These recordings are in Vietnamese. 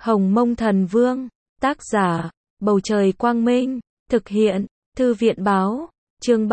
Hồng Mông Thần Vương, tác giả, Bầu Trời Quang Minh, thực hiện, Thư viện Báo, chương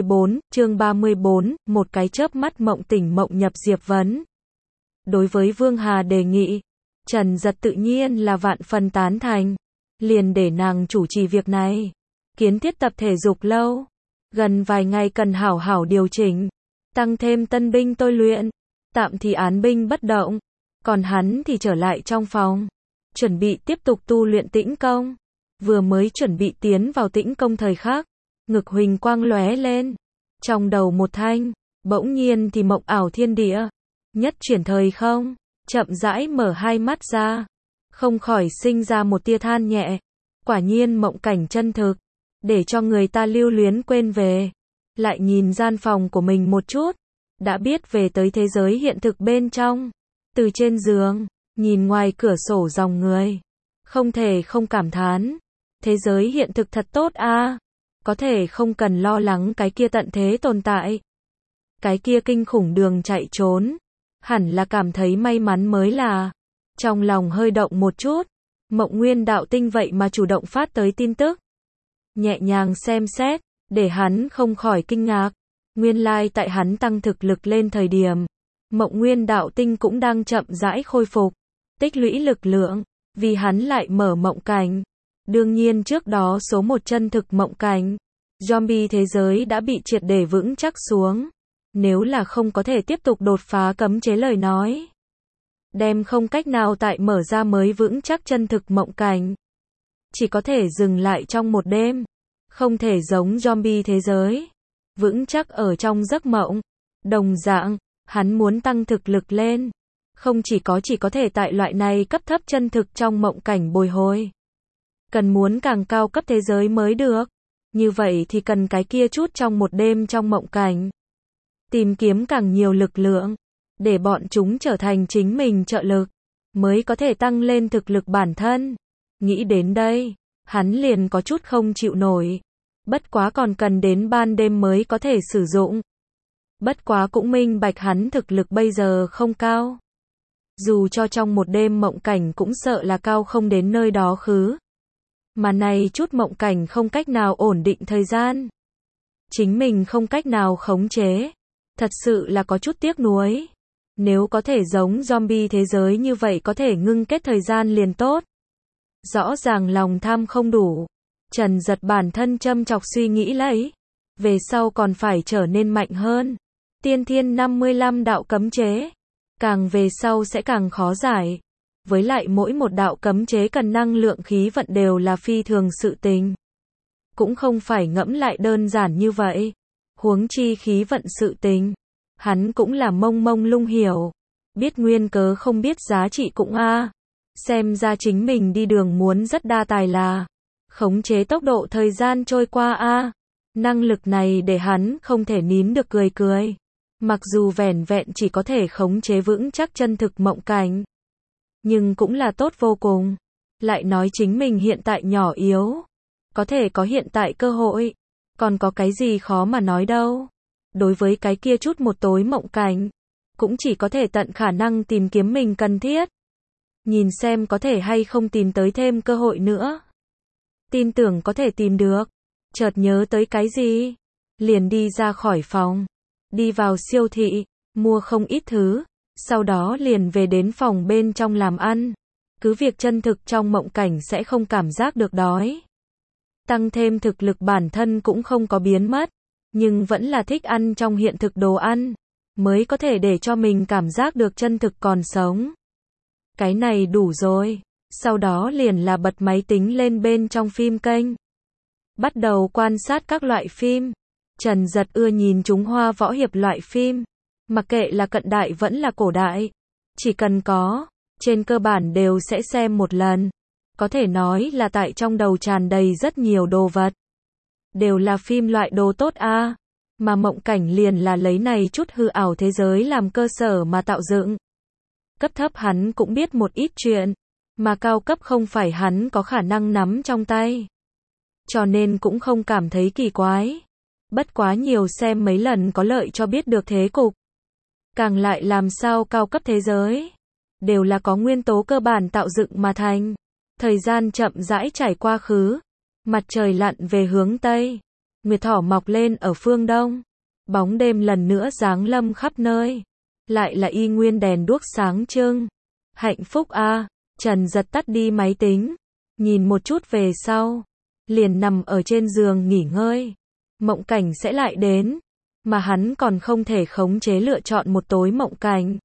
34, một cái chớp mắt mộng tỉnh mộng nhập Diệp Vấn. Đối với Vương Hà đề nghị, Trần Giật tự nhiên là vạn phần tán thành, liền để nàng chủ trì việc này. Kiến thiết tập thể dục lâu, gần vài ngày cần hảo hảo điều chỉnh, tăng thêm tân binh tôi luyện, tạm thì án binh bất động, còn hắn thì trở lại trong phòng, chuẩn bị tiếp tục tu luyện tĩnh công. Vừa mới chuẩn bị tiến vào tĩnh công thời khắc, ngực huỳnh quang lóe lên, trong đầu một thanh, bỗng nhiên thì mộng ảo thiên địa, nhất chuyển thời không, chậm rãi mở hai mắt ra, không khỏi sinh ra một tia than nhẹ, quả nhiên mộng cảnh chân thực, để cho người ta lưu luyến quên về. Lại nhìn gian phòng của mình một chút, đã biết về tới thế giới hiện thực bên trong, từ trên giường, nhìn ngoài cửa sổ dòng người, không thể không cảm thán, thế giới hiện thực thật tốt a, có thể không cần lo lắng cái kia tận thế tồn tại, cái kia kinh khủng đường chạy trốn, hẳn là cảm thấy may mắn mới là. Trong lòng hơi động một chút, Mộng Nguyên Đạo Tinh vậy mà chủ động phát tới tin tức, nhẹ nhàng xem xét, để hắn không khỏi kinh ngạc. Nguyên lai tại hắn tăng thực lực lên thời điểm, Mộng Nguyên Đạo Tinh cũng đang chậm rãi khôi phục, tích lũy lực lượng, vì hắn lại mở mộng cảnh. Đương nhiên trước đó số một chân thực mộng cảnh, zombie thế giới đã bị triệt để vững chắc xuống. Nếu là không có thể tiếp tục đột phá cấm chế lời nói, đem không cách nào tại mở ra mới vững chắc chân thực mộng cảnh. Chỉ có thể dừng lại trong một đêm, không thể giống zombie thế giới, vững chắc ở trong giấc mộng. Đồng dạng, hắn muốn tăng thực lực lên, không chỉ có thể tại loại này cấp thấp chân thực trong mộng cảnh bồi hồi. Cần muốn càng cao cấp thế giới mới được. Như vậy thì cần cái kia chút trong một đêm trong mộng cảnh. Tìm kiếm càng nhiều lực lượng, để bọn chúng trở thành chính mình trợ lực, mới có thể tăng lên thực lực bản thân. Nghĩ đến đây, hắn liền có chút không chịu nổi. Bất quá còn cần đến ban đêm mới có thể sử dụng. Bất quá cũng minh bạch hắn thực lực bây giờ không cao. Dù cho trong một đêm mộng cảnh cũng sợ là cao không đến nơi đó khứ. Mà này chút mộng cảnh không cách nào ổn định thời gian. Chính mình không cách nào khống chế. Thật sự là có chút tiếc nuối. Nếu có thể giống zombie thế giới như vậy có thể ngưng kết thời gian liền tốt. Rõ ràng lòng tham không đủ. Trần Giật bản thân châm chọc suy nghĩ lấy. Về sau còn phải trở nên mạnh hơn. Tiên thiên 55 đạo cấm chế. Càng về sau sẽ càng khó giải. Với lại mỗi một đạo cấm chế cần năng lượng khí vận đều là phi thường sự tình. Cũng không phải ngẫm lại đơn giản như vậy. Huống chi khí vận sự tình. Hắn cũng là mông mông lung hiểu. Biết nguyên cớ không biết giá trị cũng xem ra chính mình đi đường muốn rất đa tài là. Khống chế tốc độ thời gian trôi qua năng lực này để hắn không thể nín được cười. Mặc dù vẻn vẹn chỉ có thể khống chế vững chắc chân thực mộng cảnh, nhưng cũng là tốt vô cùng. Lại nói chính mình hiện tại nhỏ yếu, có thể có hiện tại cơ hội, còn có cái gì khó mà nói đâu. Đối với cái kia chút một tối mộng cảnh, cũng chỉ có thể tận khả năng tìm kiếm mình cần thiết. Nhìn xem có thể hay không tìm tới thêm cơ hội nữa. Tin tưởng có thể tìm được. Chợt nhớ tới cái gì, liền đi ra khỏi phòng, đi vào siêu thị, mua không ít thứ, sau đó liền về đến phòng bên trong làm ăn. Cứ việc chân thực trong mộng cảnh sẽ không cảm giác được đói. Tăng thêm thực lực bản thân cũng không có biến mất, nhưng vẫn là thích ăn trong hiện thực đồ ăn, mới có thể để cho mình cảm giác được chân thực còn sống. Cái này đủ rồi. Sau đó liền là bật máy tính lên bên trong phim kênh. Bắt đầu quan sát các loại phim. Trần Giật ưa nhìn Trung Hoa võ hiệp loại phim. Mặc kệ là cận đại vẫn là cổ đại. Chỉ cần có, trên cơ bản đều sẽ xem một lần. Có thể nói là tại trong đầu tràn đầy rất nhiều đồ vật. Đều là phim loại đồ tốt Mà mộng cảnh liền là lấy này chút hư ảo thế giới làm cơ sở mà tạo dựng. Cấp thấp hắn cũng biết một ít chuyện. Mà cao cấp không phải hắn có khả năng nắm trong tay. Cho nên cũng không cảm thấy kỳ quái. Bất quá nhiều xem mấy lần có lợi cho biết được thế cục. Càng lại làm sao cao cấp thế giới. đều là có nguyên tố cơ bản tạo dựng mà thành. Thời gian chậm rãi trải qua khứ, mặt trời lặn về hướng Tây, nguyệt thỏ mọc lên ở phương Đông, bóng đêm lần nữa giáng lâm khắp nơi, lại là y nguyên đèn đuốc sáng trưng. Hạnh phúc a. Trần Giật tắt đi máy tính, nhìn một chút về sau, liền nằm ở trên giường nghỉ ngơi. Mộng cảnh sẽ lại đến, mà hắn còn không thể khống chế lựa chọn một tối mộng cảnh.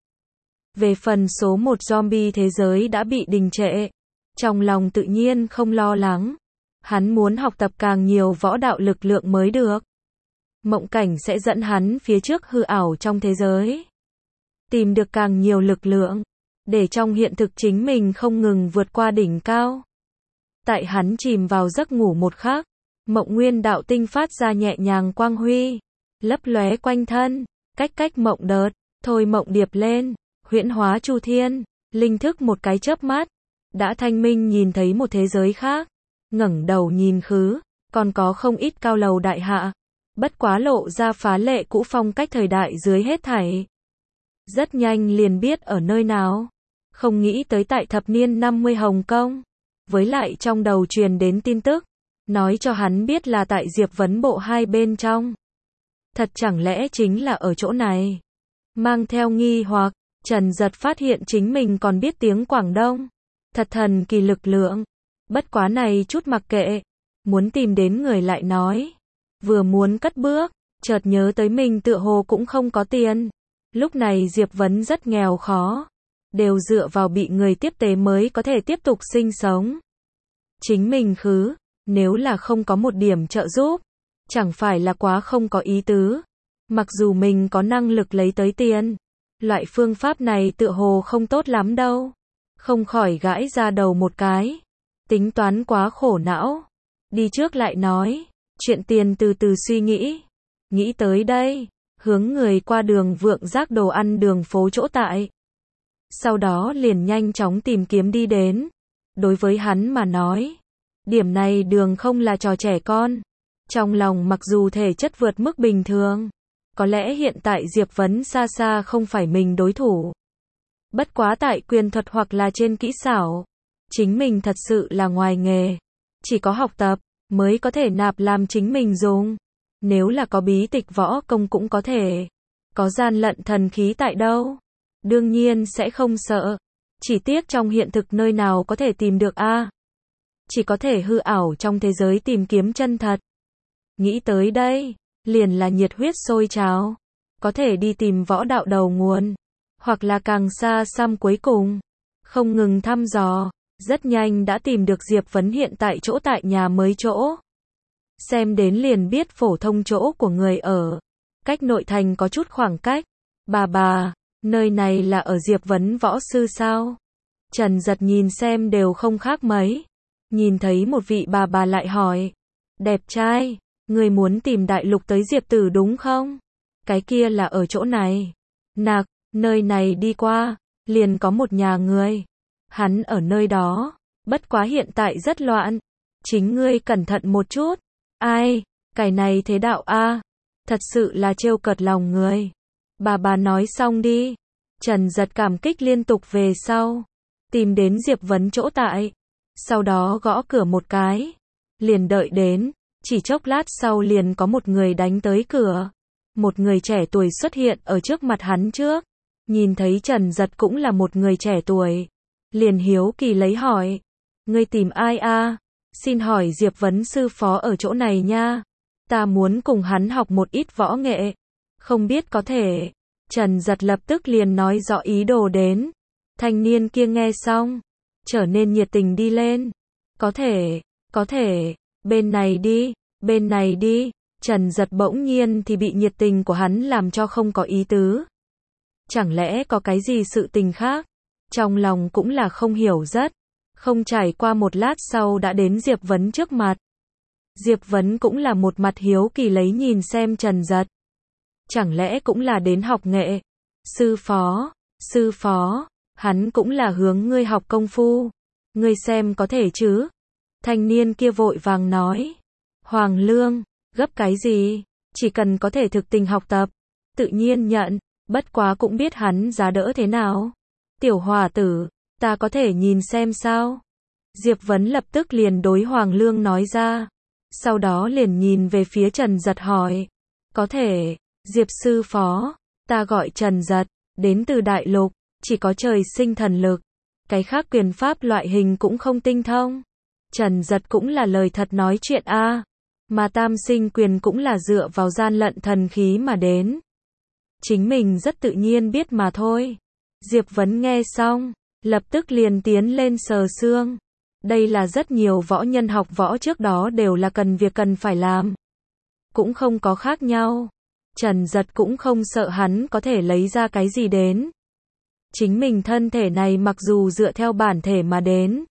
Về phần số 1 zombie thế giới đã bị đình trệ, trong lòng tự nhiên không lo lắng. Hắn muốn học tập càng nhiều võ đạo lực lượng mới được. Mộng cảnh sẽ dẫn hắn phía trước hư ảo trong thế giới, tìm được càng nhiều lực lượng, để trong hiện thực chính mình không ngừng vượt qua đỉnh cao. Tại hắn chìm vào giấc ngủ một khắc, mộng nguyên đạo tinh phát ra nhẹ nhàng quang huy, lấp lóe quanh thân, cách cách mộng đợt, thôi mộng điệp lên, huyễn hóa chu thiên, linh thức một cái chớp mắt, đã thanh minh nhìn thấy một thế giới khác. Ngẩng đầu nhìn khứ, còn có không ít cao lầu đại hạ, bất quá lộ ra phá lệ cũ phong cách thời đại dưới hết thảy. Rất nhanh liền biết ở nơi nào, không nghĩ tới tại thập niên 50 Hồng Kông, với lại trong đầu truyền đến tin tức, nói cho hắn biết là tại Diệp Vấn bộ 2 bên trong. Thật chẳng lẽ chính là ở chỗ này? Mang theo nghi hoặc, Trần Giật phát hiện chính mình còn biết tiếng Quảng Đông. Thật thần kỳ lực lượng. Bất quá này chút mặc kệ, muốn tìm đến người lại nói. Vừa muốn cất bước, chợt nhớ tới mình tựa hồ cũng không có tiền. Lúc này Diệp Vấn rất nghèo khó, đều dựa vào bị người tiếp tế mới có thể tiếp tục sinh sống. Chính mình khứ, nếu là không có một điểm trợ giúp, chẳng phải là quá không có ý tứ. Mặc dù mình có năng lực lấy tới tiền, loại phương pháp này tựa hồ không tốt lắm đâu. Không khỏi gãi ra đầu một cái. Tính toán quá khổ não. Đi trước lại nói, chuyện tiền từ từ suy nghĩ. Nghĩ tới đây, hướng người qua đường vượng giác đồ ăn đường phố chỗ tại. Sau đó liền nhanh chóng tìm kiếm đi đến. Đối với hắn mà nói, điểm này đường không là trò trẻ con. Trong lòng mặc dù thể chất vượt mức bình thường, có lẽ hiện tại Diệp Vấn xa xa không phải mình đối thủ. Bất quá tại quyền thuật hoặc là trên kỹ xảo, chính mình thật sự là ngoài nghề. Chỉ có học tập, mới có thể nạp làm chính mình dùng. Nếu là có bí tịch võ công cũng có thể. Có gian lận thần khí tại đâu? Đương nhiên sẽ không sợ. Chỉ tiếc trong hiện thực nơi nào có thể tìm được a. Chỉ có thể hư ảo trong thế giới tìm kiếm chân thật. Nghĩ tới đây, liền là nhiệt huyết sôi trào. Có thể đi tìm võ đạo đầu nguồn, hoặc là càng xa xăm cuối cùng. Không ngừng thăm dò, rất nhanh đã tìm được Diệp Vấn hiện tại chỗ tại nhà mới chỗ. Xem đến liền biết phổ thông chỗ của người ở. Cách nội thành có chút khoảng cách. Bà, nơi này là ở Diệp Vấn võ sư sao? Trần Giật nhìn xem đều không khác mấy. Nhìn thấy một vị bà lại hỏi. Đẹp trai, người muốn tìm đại lục tới Diệp Tử đúng không? Cái kia là ở chỗ này. Nạc, nơi này đi qua, liền có một nhà người. Hắn ở nơi đó, bất quá hiện tại rất loạn. Chính ngươi cẩn thận một chút. Ai, cái này thế đạo a, thật sự là trêu cợt lòng người. Bà nói xong đi. Trần Giật cảm kích liên tục về sau. Tìm đến Diệp Vấn chỗ tại. Sau đó gõ cửa một cái. Liền đợi đến. Chỉ chốc lát sau liền có một người đánh tới cửa. Một người trẻ tuổi xuất hiện ở trước mặt hắn trước. Nhìn thấy Trần Giật cũng là một người trẻ tuổi. Liền hiếu kỳ lấy hỏi. Ngươi tìm ai a? Xin hỏi Diệp Vấn sư phó ở chỗ này nha. Ta muốn cùng hắn học một ít võ nghệ. Không biết có thể. Trần Giật lập tức liền nói rõ ý đồ đến. Thanh niên kia nghe xong, trở nên nhiệt tình đi lên. Có thể, bên này đi. Trần Giật bỗng nhiên thì bị nhiệt tình của hắn làm cho không có ý tứ. Chẳng lẽ có cái gì sự tình khác? Trong lòng cũng là không hiểu rất. Không trải qua một lát sau đã đến Diệp Vấn trước mặt. Diệp Vấn cũng là một mặt hiếu kỳ lấy nhìn xem Trần Giật. Chẳng lẽ cũng là đến học nghệ? Sư phó, hắn cũng là hướng ngươi học công phu. Ngươi xem có thể chứ? Thanh niên kia vội vàng nói. Hoàng Lương, gấp cái gì? Chỉ cần có thể thực tình học tập, tự nhiên nhận, bất quá cũng biết hắn giá đỡ thế nào. Tiểu hòa tử, ta có thể nhìn xem sao? Diệp Vấn lập tức liền đối Hoàng Lương nói ra. Sau đó liền nhìn về phía Trần Giật hỏi. Có thể, Diệp sư phó, ta gọi Trần Giật, đến từ Đại Lục, chỉ có trời sinh thần lực. Cái khác quyền pháp loại hình cũng không tinh thông. Trần Giật cũng là lời thật nói chuyện a. Mà tam sinh quyền cũng là dựa vào gian lận thần khí mà đến. Chính mình rất tự nhiên biết mà thôi. Diệp Vấn nghe xong, lập tức liền tiến lên sờ xương. Đây là rất nhiều võ nhân học võ trước đó đều là việc cần phải làm. Cũng không có khác nhau. Trần Giật cũng không sợ hắn có thể lấy ra cái gì đến. Chính mình thân thể này mặc dù dựa theo bản thể mà đến.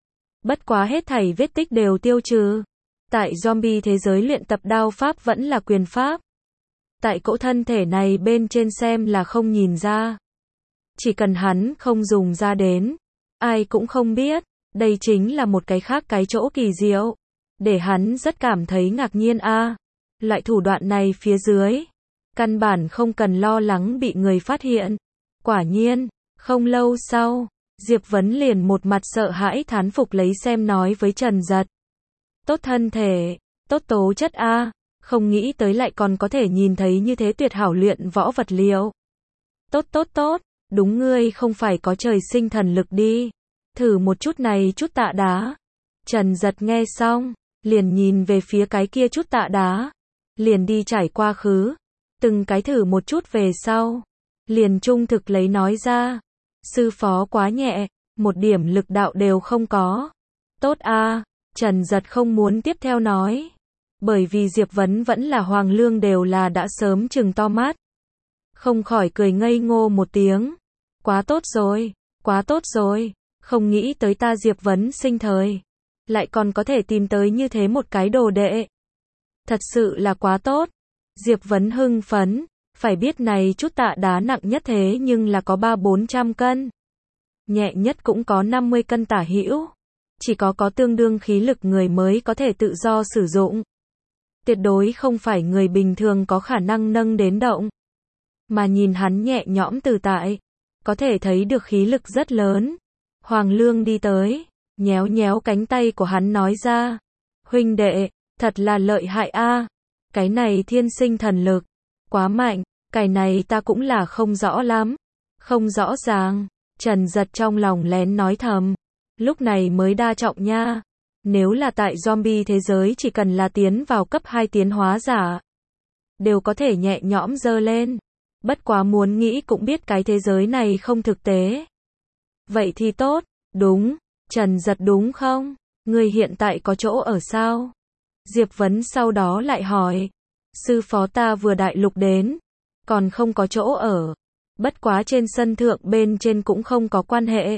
Bất quá hết thảy vết tích đều tiêu trừ. Tại zombie thế giới luyện tập đao pháp vẫn là quyền pháp. Tại cỗ thân thể này bên trên xem là không nhìn ra. Chỉ cần hắn không dùng ra đến, ai cũng không biết. Đây chính là một cái khác cái chỗ kỳ diệu. Để hắn rất cảm thấy ngạc nhiên a. Loại thủ đoạn này phía dưới, căn bản không cần lo lắng bị người phát hiện. Quả nhiên, không lâu sau, Diệp Vấn liền một mặt sợ hãi thán phục lấy xem nói với Trần Giật. Tốt thân thể, tốt tố chất a, không nghĩ tới lại còn có thể nhìn thấy như thế tuyệt hảo luyện võ vật liệu. Tốt tốt tốt, đúng ngươi không phải có trời sinh thần lực đi. Thử một chút này chút tạ đá. Trần Giật nghe xong, liền nhìn về phía cái kia chút tạ đá. Liền đi trải qua khứ. Từng cái thử một chút về sau. Liền trung thực lấy nói ra. Sư phó quá nhẹ, một điểm lực đạo đều không có. Tốt a. Trần Giật không muốn tiếp theo nói. Bởi vì Diệp Vấn vẫn là Hoàng Lương đều là đã sớm trừng to mắt. Không khỏi cười ngây ngô một tiếng. Quá tốt rồi, quá tốt rồi. Không nghĩ tới ta Diệp Vấn sinh thời. Lại còn có thể tìm tới như thế một cái đồ đệ. Thật sự là quá tốt. Diệp Vấn hưng phấn. Phải biết này chút tạ đá nặng nhất thế nhưng là có 300-400 cân. Nhẹ nhất cũng có 50 cân tả hữu. Chỉ có tương đương khí lực người mới có thể tự do sử dụng. Tuyệt đối không phải người bình thường có khả năng nâng đến động. Mà nhìn hắn nhẹ nhõm tự tại. Có thể thấy được khí lực rất lớn. Hoàng Lương đi tới, nhéo nhéo cánh tay của hắn nói ra. Huynh đệ, thật là lợi hại a. Cái này thiên sinh thần lực. Quá mạnh, cái này ta cũng là không rõ lắm. Không rõ ràng. Trần Giật trong lòng lén nói thầm. Lúc này mới đa trọng nha. Nếu là tại zombie thế giới chỉ cần là tiến vào cấp 2 tiến hóa giả. Đều có thể nhẹ nhõm dơ lên. Bất quá muốn nghĩ cũng biết cái thế giới này không thực tế. Vậy thì tốt, đúng. Trần Giật đúng không? Người hiện tại có chỗ ở sao? Diệp Vấn sau đó lại hỏi. Sư phó ta vừa Đại Lục đến. Còn không có chỗ ở. Bất quá trên sân thượng bên trên cũng không có quan hệ.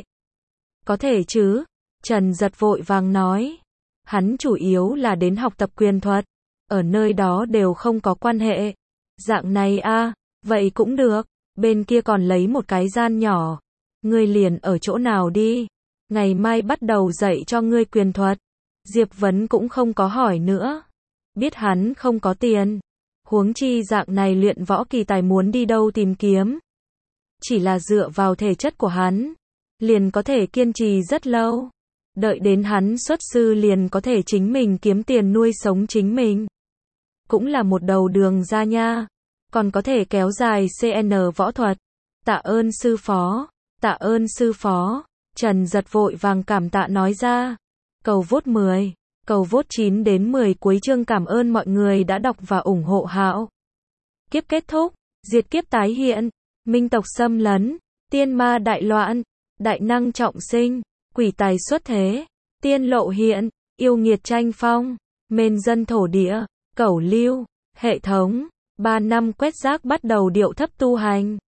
Có thể chứ? Trần Giật vội vàng nói. Hắn chủ yếu là đến học tập quyền thuật. Ở nơi đó đều không có quan hệ. Dạng này a, vậy cũng được. Bên kia còn lấy một cái gian nhỏ. Ngươi liền ở chỗ nào đi. Ngày mai bắt đầu dạy cho ngươi quyền thuật. Diệp Vấn cũng không có hỏi nữa. Biết hắn không có tiền. Huống chi dạng này luyện võ kỳ tài muốn đi đâu tìm kiếm. Chỉ là dựa vào thể chất của hắn. Liền có thể kiên trì rất lâu. Đợi đến hắn xuất sư liền có thể chính mình kiếm tiền nuôi sống chính mình. Cũng là một đầu đường ra nha. Còn có thể kéo dài CN võ thuật. Tạ ơn sư phó. Tạ ơn sư phó. Trần Giật vội vàng cảm tạ nói ra. Cầu vote 10. Cầu vote 9 đến 10 cuối chương cảm ơn mọi người đã đọc và ủng hộ Hạo. Kiếp kết thúc. Diệt kiếp tái hiện. Minh tộc xâm lấn. Tiên ma đại loạn. Đại năng trọng sinh. Quỷ tài xuất thế. Tiên lộ hiện. Yêu nghiệt tranh phong. Mên dân thổ địa. Cẩu lưu. Hệ thống. 3 năm quét rác bắt đầu điệu thấp tu hành.